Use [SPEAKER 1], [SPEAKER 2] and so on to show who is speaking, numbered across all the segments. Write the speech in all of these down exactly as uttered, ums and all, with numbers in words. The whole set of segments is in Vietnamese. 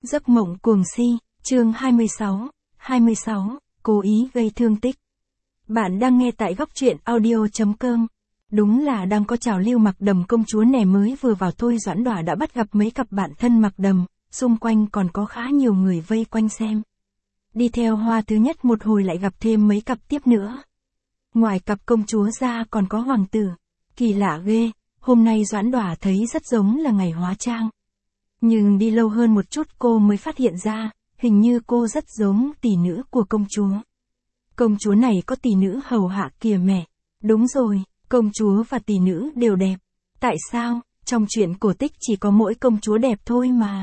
[SPEAKER 1] Giấc mộng cuồng si, chương hai mươi sáu, hai mươi sáu, cố ý gây thương tích. Bạn đang nghe tại góc truyện audio.com. Đúng là đang có trào lưu mặc đầm công chúa nè, mới vừa vào thôi Doãn Đỏa đã bắt gặp mấy cặp bạn thân mặc đầm, xung quanh còn có khá nhiều người vây quanh xem. Đi theo Hoa thứ nhất một hồi lại gặp thêm mấy cặp tiếp nữa. Ngoài cặp công chúa ra còn có hoàng tử. Kỳ lạ ghê, hôm nay Doãn Đỏa thấy rất giống là ngày hóa trang. Nhưng đi lâu hơn một chút cô mới phát hiện ra, hình như cô rất giống tỷ nữ của công chúa. Công chúa này có tỷ nữ hầu hạ kìa mẹ. Đúng rồi, công chúa và tỷ nữ đều đẹp. Tại sao, trong truyện cổ tích chỉ có mỗi công chúa đẹp thôi mà.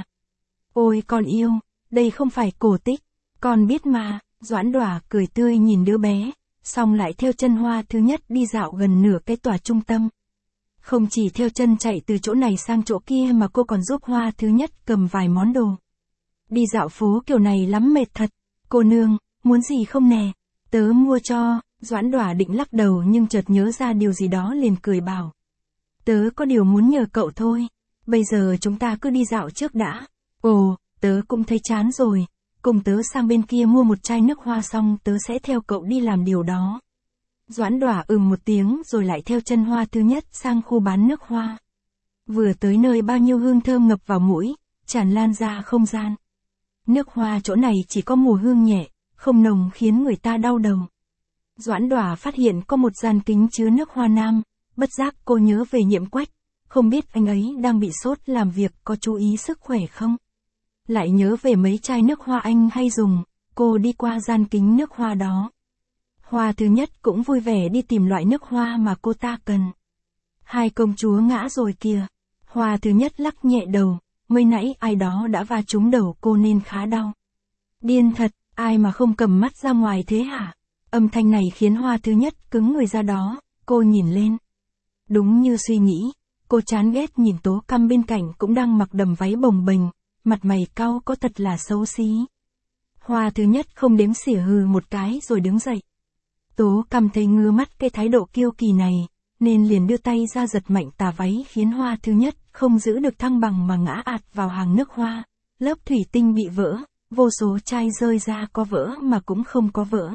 [SPEAKER 1] Ôi con yêu, đây không phải cổ tích, con biết mà. Doãn Đỏa cười tươi nhìn đứa bé, xong lại theo chân Hoa thứ nhất đi dạo gần nửa cái tòa trung tâm. Không chỉ theo chân chạy từ chỗ này sang chỗ kia mà cô còn giúp Hoa thứ nhất cầm vài món đồ. Đi dạo phố kiểu này lắm mệt thật. Cô nương, muốn gì không nè? Tớ mua cho. Doãn Đỏa định lắc đầu nhưng chợt nhớ ra điều gì đó liền cười bảo. Tớ có điều muốn nhờ cậu thôi. Bây giờ chúng ta cứ đi dạo trước đã. Ồ, tớ cũng thấy chán rồi. Cùng tớ sang bên kia mua một chai nước hoa xong tớ sẽ theo cậu đi làm điều đó. Doãn Đỏa ừm một tiếng rồi lại theo chân Hoa thứ nhất sang khu bán nước hoa. Vừa tới nơi bao nhiêu hương thơm ngập vào mũi, tràn lan ra không gian. Nước hoa chỗ này chỉ có mùi hương nhẹ, không nồng khiến người ta đau đầu. Doãn Đỏa phát hiện có một gian kính chứa nước hoa nam, bất giác cô nhớ về Nhiệm Quách, không biết anh ấy đang bị sốt làm việc có chú ý sức khỏe không? Lại nhớ về mấy chai nước hoa anh hay dùng, cô đi qua gian kính nước hoa đó. Hoa thứ nhất cũng vui vẻ đi tìm loại nước hoa mà cô ta cần. Hai công chúa ngã rồi kìa. Hoa thứ nhất lắc nhẹ đầu, mới nãy ai đó đã va trúng đầu cô nên khá đau. Điên thật, ai mà không cầm mắt ra ngoài thế hả? Âm thanh này khiến Hoa thứ nhất cứng người ra đó, cô nhìn lên. Đúng như suy nghĩ, cô chán ghét nhìn Tố Căm bên cạnh cũng đang mặc đầm váy bồng bềnh, mặt mày cau có thật là xấu xí. Hoa thứ nhất không đếm xỉa hừ một cái rồi đứng dậy. Tố Căm thấy ngứa mắt cái thái độ kiêu kỳ này, nên liền đưa tay ra giật mạnh tà váy khiến Hoa thứ nhất không giữ được thăng bằng mà ngã ạt vào hàng nước hoa. Lớp thủy tinh bị vỡ, vô số chai rơi ra, có vỡ mà cũng không có vỡ.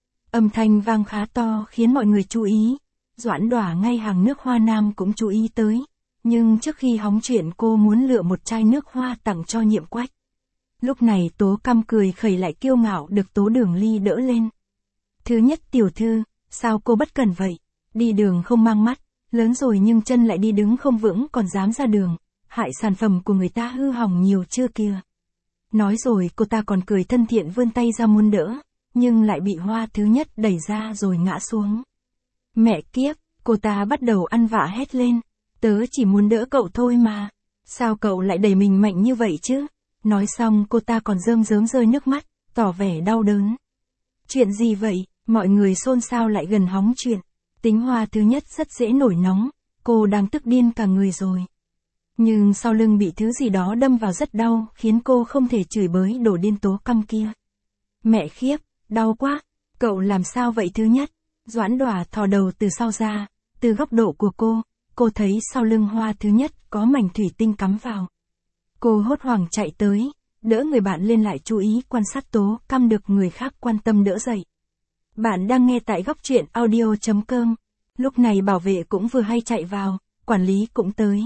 [SPEAKER 1] Âm thanh vang khá to khiến mọi người chú ý. Doãn Đỏa ngay hàng nước hoa nam cũng chú ý tới. Nhưng trước khi hóng chuyện cô muốn lựa một chai nước hoa tặng cho Nhiệm Quách. Lúc này Tố Căm cười khẩy lại kiêu ngạo được Tố Đường Ly đỡ lên. Thứ nhất tiểu thư, sao cô bất cẩn vậy? Đi đường không mang mắt, lớn rồi nhưng chân lại đi đứng không vững còn dám ra đường, hại sản phẩm của người ta hư hỏng nhiều chưa kìa. Nói rồi cô ta còn cười thân thiện vươn tay ra muốn đỡ, nhưng lại bị Hoa thứ nhất đẩy ra rồi ngã xuống. Mẹ kiếp, cô ta bắt đầu ăn vạ hét lên. Tớ chỉ muốn đỡ cậu thôi mà. Sao cậu lại đẩy mình mạnh như vậy chứ? Nói xong cô ta còn rơm rớm rơi nước mắt, tỏ vẻ đau đớn. Chuyện gì vậy? Mọi người xôn xao lại gần hóng chuyện. Tính Hoa thứ nhất rất dễ nổi nóng, cô đang tức điên cả người rồi. Nhưng sau lưng bị thứ gì đó đâm vào rất đau, khiến cô không thể chửi bới đổ điên Tố Căm kia. Mẹ khiếp, đau quá, cậu làm sao vậy thứ nhất? Doãn Đỏa thò đầu từ sau ra, từ góc độ của cô, cô thấy sau lưng Hoa thứ nhất có mảnh thủy tinh cắm vào. Cô hốt hoảng chạy tới, đỡ người bạn lên lại chú ý quan sát Tố Căm được người khác quan tâm đỡ dậy. Bạn đang nghe tại góc truyện audio.com. Lúc này bảo vệ cũng vừa hay chạy vào, quản lý cũng tới.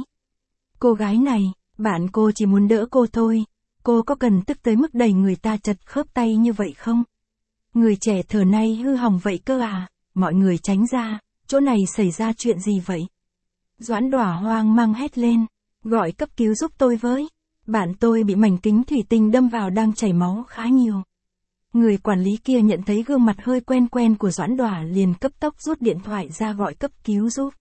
[SPEAKER 1] Cô gái này, bạn cô chỉ muốn đỡ cô thôi, cô có cần tức tới mức đẩy người ta chật khớp tay như vậy không? Người trẻ thở nay hư hỏng vậy cơ à? Mọi người tránh ra, chỗ này xảy ra chuyện gì vậy? Doãn Đỏa hoang mang hét lên, gọi cấp cứu giúp tôi với. Bạn tôi bị mảnh kính thủy tinh đâm vào đang chảy máu khá nhiều. Người quản lý kia nhận thấy gương mặt hơi quen quen của Doãn Đỏa liền cấp tốc rút điện thoại ra gọi cấp cứu giúp.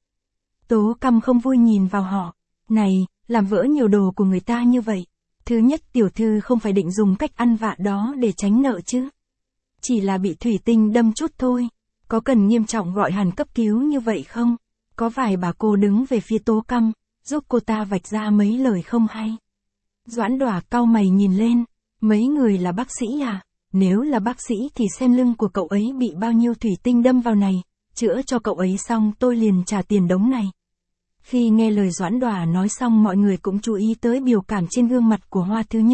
[SPEAKER 1] Tố Căm không vui nhìn vào họ. Này, làm vỡ nhiều đồ của người ta như vậy. Thứ nhất tiểu thư không phải định dùng cách ăn vạ đó để tránh nợ chứ. Chỉ là bị thủy tinh đâm chút thôi. Có cần nghiêm trọng gọi hẳn cấp cứu như vậy không? Có vài bà cô đứng về phía Tố Căm, giúp cô ta vạch ra mấy lời không hay. Doãn Đỏa cau mày nhìn lên. Mấy người là bác sĩ à? Nếu là bác sĩ thì xem lưng của cậu ấy bị bao nhiêu thủy tinh đâm vào này, chữa cho cậu ấy xong tôi liền trả tiền đống này. Khi nghe lời Doãn Đỏa nói xong mọi người cũng chú ý tới biểu cảm trên gương mặt của Hoa thứ nhất,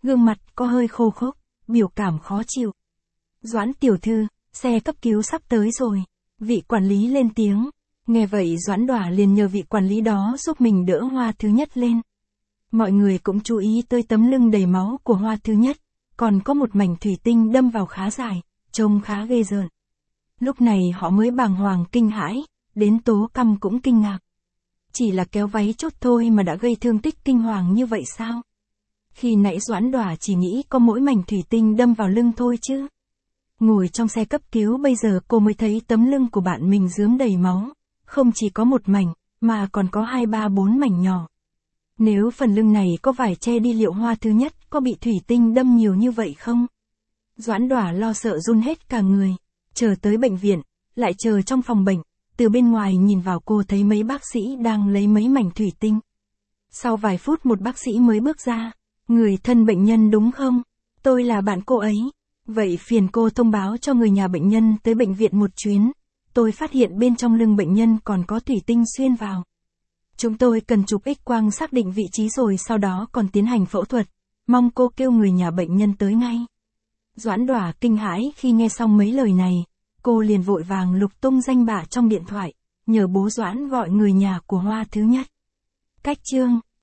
[SPEAKER 1] gương mặt có hơi khô khốc, biểu cảm khó chịu. Doãn tiểu thư, xe cấp cứu sắp tới rồi. Vị quản lý lên tiếng. Nghe vậy Doãn Đỏa liền nhờ vị quản lý đó giúp mình đỡ Hoa Thứ Nhất lên. Mọi người cũng chú ý tới tấm lưng đầy máu của Hoa Thứ Nhất, còn có một mảnh thủy tinh đâm vào khá dài, trông khá ghê rợn. Lúc này họ mới bàng hoàng kinh hãi, đến Tố Căm cũng kinh ngạc. Chỉ là kéo váy chốt thôi mà đã gây thương tích kinh hoàng như vậy sao? Khi nãy Doãn Đỏa chỉ nghĩ có mỗi mảnh thủy tinh đâm vào lưng thôi chứ. Ngồi trong xe cấp cứu bây giờ cô mới thấy tấm lưng của bạn mình rướm đầy máu, không chỉ có một mảnh, mà còn có hai ba bốn mảnh nhỏ. Nếu phần lưng này có vải che đi liệu Hoa Thứ Nhất có bị thủy tinh đâm nhiều như vậy không? Doãn Đỏa lo sợ run hết cả người, chờ tới bệnh viện, lại chờ trong phòng bệnh, từ bên ngoài nhìn vào cô thấy mấy bác sĩ đang lấy mấy mảnh thủy tinh. Sau vài phút một bác sĩ mới bước ra, người thân bệnh nhân đúng không? Tôi là bạn cô ấy. Vậy phiền cô thông báo cho người nhà bệnh nhân tới bệnh viện một chuyến. Tôi phát hiện bên trong lưng bệnh nhân còn có thủy tinh xuyên vào. Chúng tôi cần chụp X quang xác định vị trí rồi sau đó còn tiến hành phẫu thuật. Mong cô kêu người nhà bệnh nhân tới ngay. Doãn Đỏa kinh hãi khi nghe xong mấy lời này. Cô liền vội vàng lục tung danh bạ trong điện thoại, nhờ bố Doãn gọi người nhà của Hoa Thứ Nhất. Cách chương